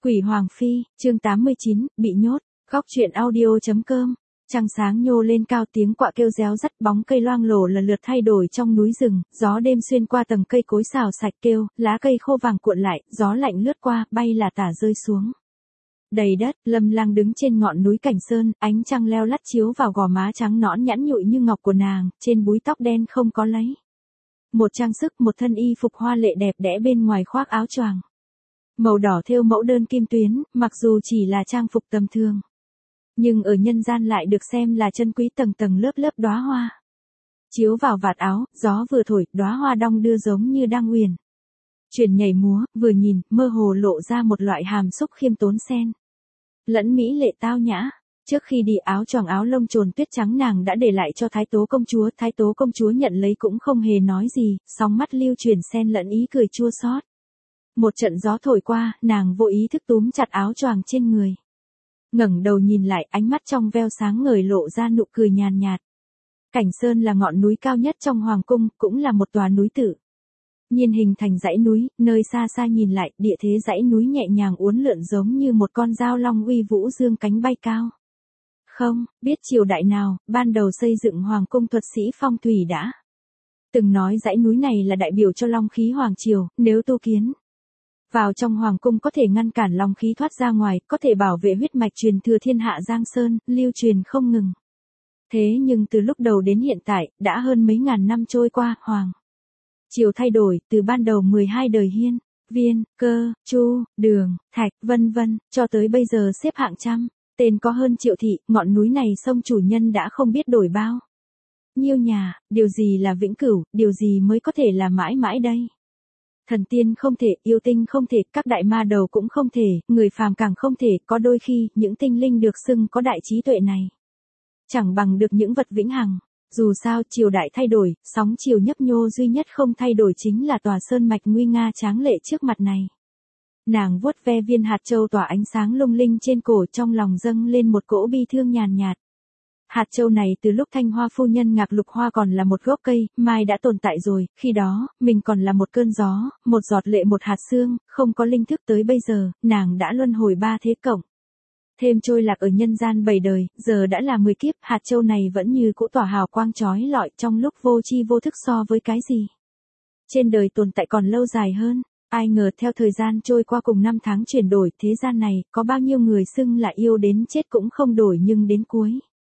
Quỷ Hoàng Phi, chương 89, bị nhốt, góc truyện audio.com. Trăng sáng nhô lên cao, tiếng quạ kêu réo rắt, bóng cây loang lổ lần lượt thay đổi trong núi rừng, gió đêm xuyên qua tầng cây cối xào sạch kêu, lá cây khô vàng cuộn lại, gió lạnh lướt qua, bay là tả rơi xuống. Đầy đất, Lâm Lang đứng trên ngọn núi Cảnh Sơn, ánh trăng leo lắt chiếu vào gò má trắng nõn nhẵn nhụi như ngọc của nàng, trên búi tóc đen không có lấy một trang sức, một thân y phục hoa lệ đẹp đẽ bên ngoài khoác áo choàng màu đỏ thêu mẫu đơn kim tuyến, mặc dù chỉ là trang phục tầm thường, nhưng ở nhân gian lại được xem là chân quý, tầng tầng lớp lớp đóa hoa chiếu vào vạt áo, gió vừa thổi, đóa hoa đong đưa giống như đang uyển chuyển nhảy múa, vừa nhìn, mơ hồ lộ ra một loại hàm xúc khiêm tốn xen lẫn mỹ lệ tao nhã. Trước khi đi, áo choàng áo lông trồn tuyết trắng nàng đã để lại cho Thái Tố công chúa nhận lấy cũng không hề nói gì, sóng mắt lưu chuyển xen lẫn ý cười chua xót. Một trận gió thổi qua, nàng vô ý thức túm chặt áo choàng trên người. Ngẩng đầu nhìn lại, ánh mắt trong veo sáng ngời lộ ra nụ cười nhàn nhạt. Cảnh Sơn là ngọn núi cao nhất trong hoàng cung, cũng là một tòa núi tự nhiên hình thành dãy núi, nơi xa xa nhìn lại, địa thế dãy núi nhẹ nhàng uốn lượn giống như một con dao long uy vũ dương cánh bay cao. Không biết triều đại nào, ban đầu xây dựng hoàng cung thuật sĩ phong thủy đã từng nói dãy núi này là đại biểu cho long khí hoàng triều, nếu tu kiến vào trong hoàng cung có thể ngăn cản long khí thoát ra ngoài, có thể bảo vệ huyết mạch truyền thừa thiên hạ Giang Sơn, lưu truyền không ngừng. Thế nhưng từ lúc đầu đến hiện tại, đã hơn mấy ngàn năm trôi qua, hoàng triều thay đổi, từ ban đầu 12 đời Hiên, Viên, Cơ, Chu, Đường, Thạch, vân vân, cho tới bây giờ xếp hạng trăm. Tên có hơn triệu thị, ngọn núi này sông chủ nhân đã không biết đổi bao nhiêu nhà, điều gì là vĩnh cửu, điều gì mới có thể là mãi mãi đây. Thần tiên không thể, yêu tinh không thể, các đại ma đầu cũng không thể, người phàm càng không thể, có đôi khi, những tinh linh được xưng có đại trí tuệ này chẳng bằng được những vật vĩnh hằng. Dù sao, triều đại thay đổi, sóng chiều nhấp nhô duy nhất không thay đổi chính là tòa sơn mạch nguy nga tráng lệ trước mặt này. Nàng vuốt ve viên hạt châu tỏa ánh sáng lung linh trên cổ, trong lòng dâng lên một cỗ bi thương nhàn nhạt. Hạt châu này từ lúc Thanh Hoa phu nhân ngạc lục hoa còn là một gốc cây, mai đã tồn tại rồi, khi đó, mình còn là một cơn gió, một giọt lệ, một hạt sương, không có linh thức, tới bây giờ, nàng đã luân hồi 3 thế cộng. Thêm trôi lạc ở nhân gian 7 đời, giờ đã là 10 kiếp, hạt châu này vẫn như cũ tỏa hào quang chói lọi trong lúc vô tri vô thức so với cái gì trên đời tồn tại còn lâu dài hơn. Ai ngờ theo thời gian trôi qua cùng năm tháng chuyển đổi, thế gian này, có bao nhiêu người xưng là yêu đến chết cũng không đổi, nhưng đến cuối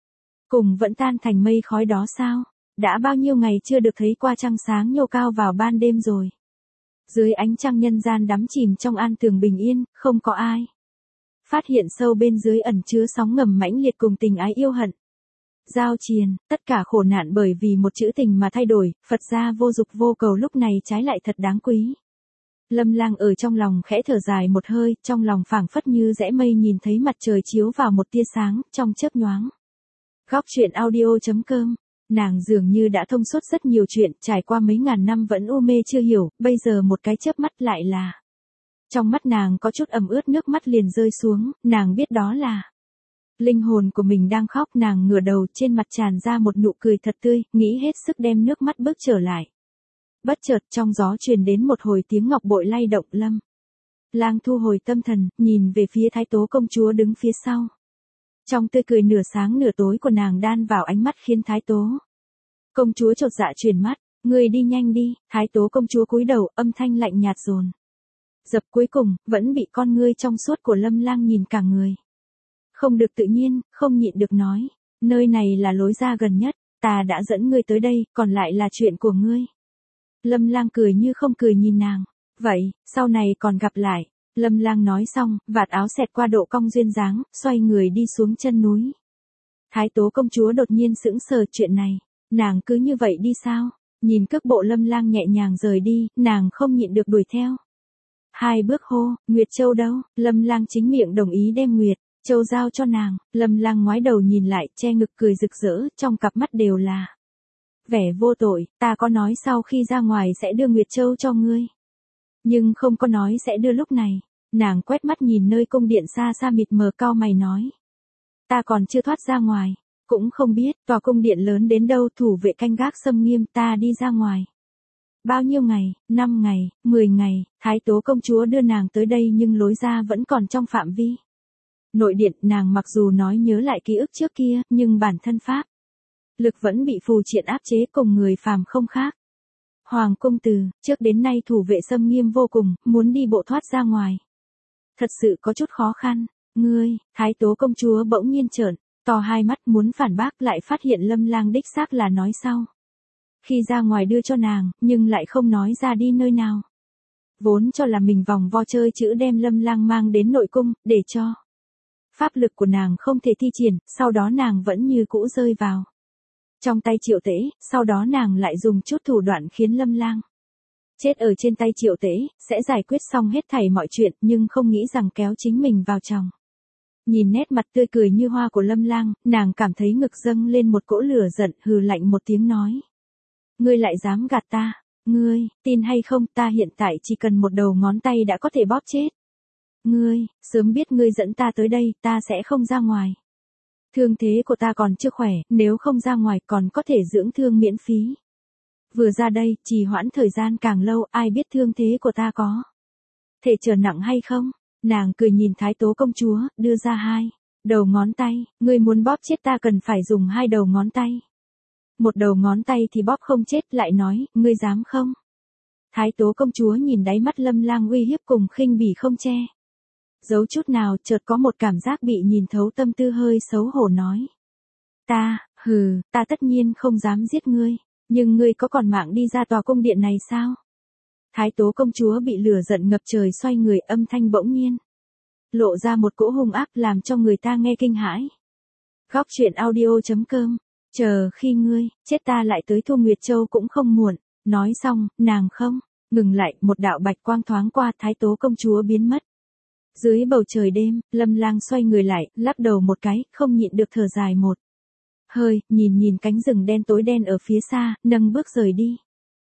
cùng vẫn tan thành mây khói đó sao? Đã bao nhiêu ngày chưa được thấy qua trăng sáng nhô cao vào ban đêm rồi. Dưới ánh trăng nhân gian đắm chìm trong an tường bình yên, không có ai phát hiện sâu bên dưới ẩn chứa sóng ngầm mãnh liệt cùng tình ái yêu hận. Giao triền, tất cả khổ nạn bởi vì một chữ tình mà thay đổi, Phật gia vô dục vô cầu lúc này trái lại thật đáng quý. Lâm Lang ở trong lòng khẽ thở dài một hơi, trong lòng phảng phất như rẽ mây nhìn thấy mặt trời chiếu vào một tia sáng, trong chớp nhoáng. Góc truyện audio.com, nàng dường như đã thông suốt rất nhiều chuyện, trải qua mấy ngàn năm vẫn u mê chưa hiểu, bây giờ một cái chớp mắt lại là. Trong mắt nàng có chút ẩm ướt, nước mắt liền rơi xuống, nàng biết đó là linh hồn của mình đang khóc, nàng ngửa đầu, trên mặt tràn ra một nụ cười thật tươi, nghĩ hết sức đem nước mắt bước trở lại. Bất chợt trong gió truyền đến một hồi tiếng ngọc bội lay động. Lâm Lang thu hồi tâm thần, nhìn về phía Thái Tố công chúa đứng phía sau. Trong tươi cười nửa sáng nửa tối của nàng đan vào ánh mắt khiến Thái Tố công chúa chột dạ chuyển mắt. Người đi nhanh đi. Thái Tố công chúa cúi đầu, âm thanh lạnh nhạt dồn dập, cuối cùng vẫn bị con ngươi trong suốt của Lâm Lang nhìn cả người không được tự nhiên, không nhịn được nói, nơi này là lối ra gần nhất, ta đã dẫn ngươi tới đây, còn lại là chuyện của ngươi. Lâm Lang cười như không cười nhìn nàng, vậy, sau này còn gặp lại. Lâm Lang nói xong, vạt áo xẹt qua độ cong duyên dáng, xoay người đi xuống chân núi. Thái Tố công chúa đột nhiên sững sờ, chuyện này, nàng cứ như vậy đi sao? Nhìn cước bộ Lâm Lang nhẹ nhàng rời đi, nàng không nhịn được đuổi theo. 2 bước hô, Nguyệt Châu đâu? Lâm Lang chính miệng đồng ý đem Nguyệt Châu giao cho nàng. Lâm Lang ngoái đầu nhìn lại, che ngực cười rực rỡ, trong cặp mắt đều là vẻ vô tội. Ta có nói sau khi ra ngoài sẽ đưa Nguyệt Châu cho ngươi, nhưng không có nói sẽ đưa lúc này. Nàng quét mắt nhìn nơi cung điện xa xa mịt mờ, cau mày nói, ta còn chưa thoát ra ngoài, cũng không biết tòa cung điện lớn đến đâu, thủ vệ canh gác xâm nghiêm, ta đi ra ngoài Bao nhiêu ngày, 5 ngày, 10 ngày, Thái Tố công chúa đưa nàng tới đây nhưng lối ra vẫn còn trong phạm vi. Nội điện nàng mặc dù nói nhớ lại ký ức trước kia, nhưng bản thân pháp lực vẫn bị phù triện áp chế cùng người phàm không khác. Hoàng cung từ trước đến nay thủ vệ xâm nghiêm vô cùng, muốn đi bộ thoát ra ngoài. Thật sự có chút khó khăn. Ngươi, Thái Tố công chúa bỗng nhiên trợn to hai mắt muốn phản bác lại phát hiện Lâm Lang đích xác là nói sau. Khi ra ngoài đưa cho nàng, nhưng lại không nói ra đi nơi nào. Vốn cho là mình vòng vo chơi chữ đem Lâm Lang mang đến nội cung, để cho pháp lực của nàng không thể thi triển, sau đó nàng vẫn như cũ rơi vào trong tay Triệu Tễ, sau đó nàng lại dùng chút thủ đoạn khiến Lâm Lang chết ở trên tay Triệu Tễ, sẽ giải quyết xong hết thảy mọi chuyện, nhưng không nghĩ rằng kéo chính mình vào trong. Nhìn nét mặt tươi cười như hoa của Lâm Lang, nàng cảm thấy ngực dâng lên một cỗ lửa giận, hừ lạnh một tiếng nói. Ngươi lại dám gạt ta, ngươi, tin hay không, ta hiện tại chỉ cần một đầu ngón tay đã có thể bóp chết. Ngươi, sớm biết ngươi dẫn ta tới đây, ta sẽ không ra ngoài. Thương thế của ta còn chưa khỏe, nếu không ra ngoài còn có thể dưỡng thương miễn phí. Vừa ra đây, trì hoãn thời gian càng lâu, ai biết thương thế của ta có thể trở nặng hay không? Nàng cười nhìn Thái Tố công chúa, đưa ra hai đầu ngón tay, ngươi muốn bóp chết ta cần phải dùng hai đầu ngón tay. Một đầu ngón tay thì bóp không chết, lại nói, ngươi dám không? Thái Tố công chúa nhìn đáy mắt Lâm Lang uy hiếp cùng khinh bỉ không che giấu chút nào, chợt có một cảm giác bị nhìn thấu tâm tư, hơi xấu hổ nói. Ta tất nhiên không dám giết ngươi, nhưng ngươi có còn mạng đi ra tòa cung điện này sao? Thái Tố công chúa bị lửa giận ngập trời, xoay người, âm thanh bỗng nhiên lộ ra một cỗ hung ác làm cho người ta nghe kinh hãi. Góc truyện audio.com, chờ khi ngươi chết ta lại tới Thu Nguyệt Châu cũng không muộn. Nói xong, nàng không ngừng lại, một đạo bạch quang thoáng qua, Thái Tố công chúa biến mất. Dưới bầu trời đêm, Lâm Lang xoay người lại, lắc đầu một cái, không nhịn được thở dài một hơi, nhìn cánh rừng đen tối đen ở phía xa, nâng bước rời đi.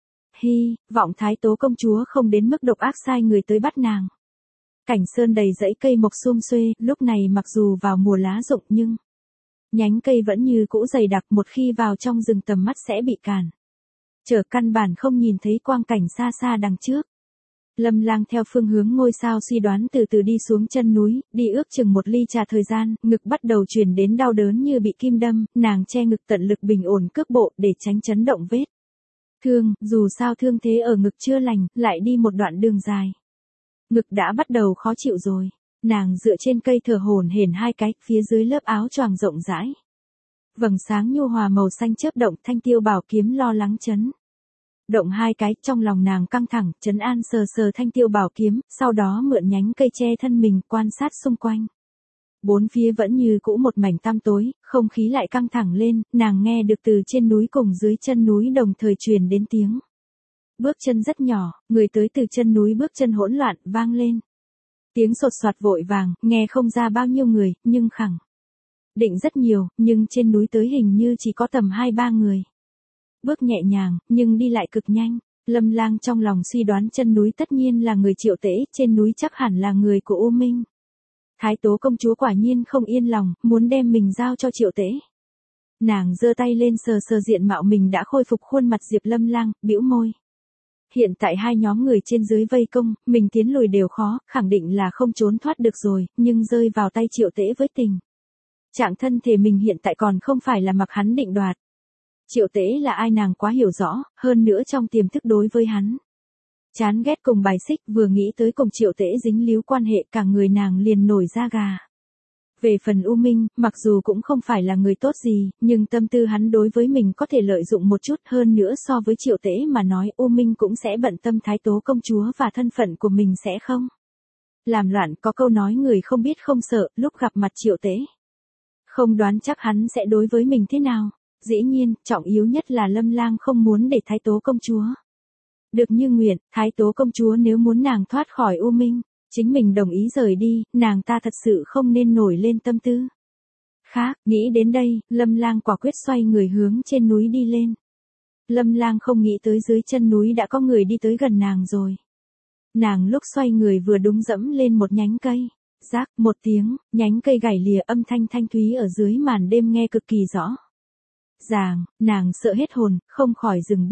Hy vọng Thái Tố công chúa không đến mức độc ác sai người tới bắt nàng. Cảnh sơn đầy dãy cây mộc sum xuê, lúc này mặc dù vào mùa lá rụng nhưng nhánh cây vẫn như cũ dày đặc, một khi vào trong rừng tầm mắt sẽ bị cản trở, căn bản không nhìn thấy quang cảnh xa xa đằng trước. Lâm Lang theo phương hướng ngôi sao suy đoán từ từ đi xuống chân núi, đi ước chừng một ly trà thời gian, ngực bắt đầu truyền đến đau đớn như bị kim đâm, nàng che ngực tận lực bình ổn cước bộ để tránh chấn động vết thương, dù sao thương thế ở ngực chưa lành, lại đi một đoạn đường dài. Ngực đã bắt đầu khó chịu rồi, nàng dựa trên cây thở hổn hển hai cái, phía dưới lớp áo choàng rộng rãi. Vầng sáng nhu hòa màu xanh chớp động, thanh tiêu bảo kiếm lo lắng chấn động hai cái, trong lòng nàng căng thẳng, trấn an sờ thanh tiêu bảo kiếm, sau đó mượn nhánh cây che thân mình, quan sát xung quanh. Bốn phía vẫn như cũ một mảnh tăm tối, không khí lại căng thẳng lên, nàng nghe được từ trên núi cùng dưới chân núi đồng thời truyền đến tiếng bước chân rất nhỏ, người tới từ chân núi bước chân hỗn loạn, vang lên. Tiếng sột soạt vội vàng, nghe không ra bao nhiêu người, nhưng khẳng định rất nhiều, nhưng trên núi tới hình như chỉ có tầm 2-3 người. Bước nhẹ nhàng, nhưng đi lại cực nhanh. Lâm Lang trong lòng suy đoán chân núi tất nhiên là người Triệu Tễ, trên núi chắc hẳn là người của U Minh. Thái Tố công chúa quả nhiên không yên lòng, muốn đem mình giao cho Triệu Tễ. Nàng giơ tay lên sờ diện mạo mình đã khôi phục khuôn mặt Diệp Lâm Lang, bĩu môi. Hiện tại hai nhóm người trên dưới vây công, mình tiến lùi đều khó, khẳng định là không trốn thoát được rồi, nhưng rơi vào tay Triệu Tễ với tình trạng thân thể mình hiện tại còn không phải là mặc hắn định đoạt. Triệu Tễ là ai nàng quá hiểu rõ, hơn nữa trong tiềm thức đối với hắn chán ghét cùng bài xích, vừa nghĩ tới cùng Triệu Tễ dính líu quan hệ, cả người nàng liền nổi da gà. Về phần U Minh, mặc dù cũng không phải là người tốt gì, nhưng tâm tư hắn đối với mình có thể lợi dụng một chút, hơn nữa so với Triệu Tễ mà nói, U Minh cũng sẽ bận tâm Thái Tố công chúa và thân phận của mình sẽ không làm loạn. Có câu nói người không biết không sợ, lúc gặp mặt Triệu Tễ không đoán chắc hắn sẽ đối với mình thế nào. Dĩ nhiên, trọng yếu nhất là Lâm Lang không muốn để Thái Tố công chúa được như nguyện. Thái Tố công chúa nếu muốn nàng thoát khỏi U Minh, chính mình đồng ý rời đi, nàng ta thật sự không nên nổi lên tâm tư khác. Nghĩ đến đây, Lâm Lang quả quyết xoay người hướng trên núi đi lên. Lâm Lang không nghĩ tới dưới chân núi đã có người đi tới gần nàng rồi. Nàng lúc xoay người vừa đúng dẫm lên một nhánh cây. Rác một tiếng, nhánh cây gãy lìa, âm thanh thanh thúy ở dưới màn đêm nghe cực kỳ rõ ràng, nàng sợ hết hồn, không khỏi dừng bước.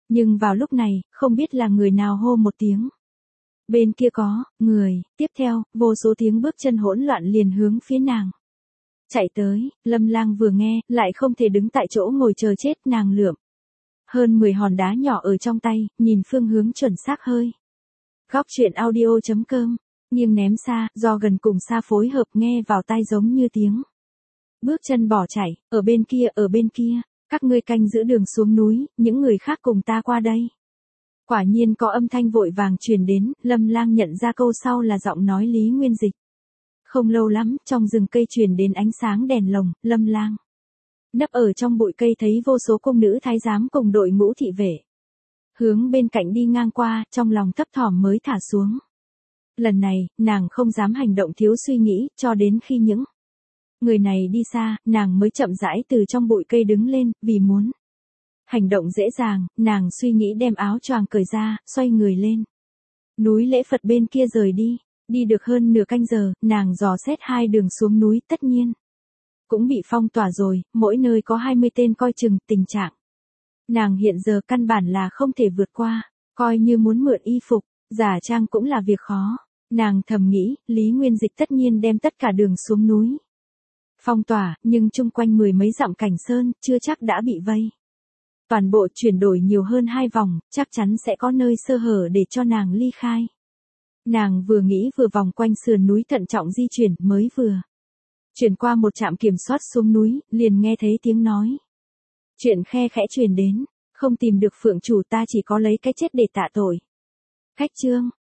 Nhưng vào lúc này, không biết là người nào hô một tiếng. Bên kia có, người, tiếp theo, vô số tiếng bước chân hỗn loạn liền hướng phía nàng. Chạy tới, Lâm Lang vừa nghe, lại không thể đứng tại chỗ ngồi chờ chết, nàng lượm hơn 10 hòn đá nhỏ ở trong tay, nhìn phương hướng chuẩn xác hơi. Góc truyện audio.com, nghiêng ném xa, do gần cùng xa phối hợp nghe vào tai giống như tiếng. Bước chân bỏ chạy, ở bên kia, các ngươi canh giữ đường xuống núi, những người khác cùng ta qua đây. Quả nhiên có âm thanh vội vàng truyền đến, Lâm Lang nhận ra câu sau là giọng nói Lý Nguyên Dịch. Không lâu lắm, trong rừng cây truyền đến ánh sáng đèn lồng, Lâm Lang nấp ở trong bụi cây thấy vô số cung nữ thái giám cùng đội ngũ thị vệ. Hướng bên cạnh đi ngang qua, trong lòng thấp thỏm mới thả xuống. Lần này, nàng không dám hành động thiếu suy nghĩ, cho đến khi những người này đi xa, nàng mới chậm rãi từ trong bụi cây đứng lên, vì muốn hành động dễ dàng, nàng suy nghĩ đem áo choàng cởi ra, xoay người lên. Núi Lễ Phật bên kia rời đi, đi được hơn nửa canh giờ, nàng dò xét hai đường xuống núi, tất nhiên cũng bị phong tỏa rồi, mỗi nơi có 20 tên coi chừng, tình trạng nàng hiện giờ căn bản là không thể vượt qua, coi như muốn mượn y phục, giả trang cũng là việc khó. Nàng thầm nghĩ, Lý Nguyên Dịch tất nhiên đem tất cả đường xuống núi phong tỏa, nhưng chung quanh 10 mấy dặm cảnh sơn, chưa chắc đã bị vây. Toàn bộ chuyển đổi nhiều hơn 2 vòng, chắc chắn sẽ có nơi sơ hở để cho nàng ly khai. Nàng vừa nghĩ vừa vòng quanh sườn núi thận trọng di chuyển, mới vừa chuyển qua một trạm kiểm soát xuống núi, liền nghe thấy tiếng nói. Chuyện khe khẽ truyền đến, không tìm được phượng chủ, ta chỉ có lấy cái chết để tạ tội. Khách chương,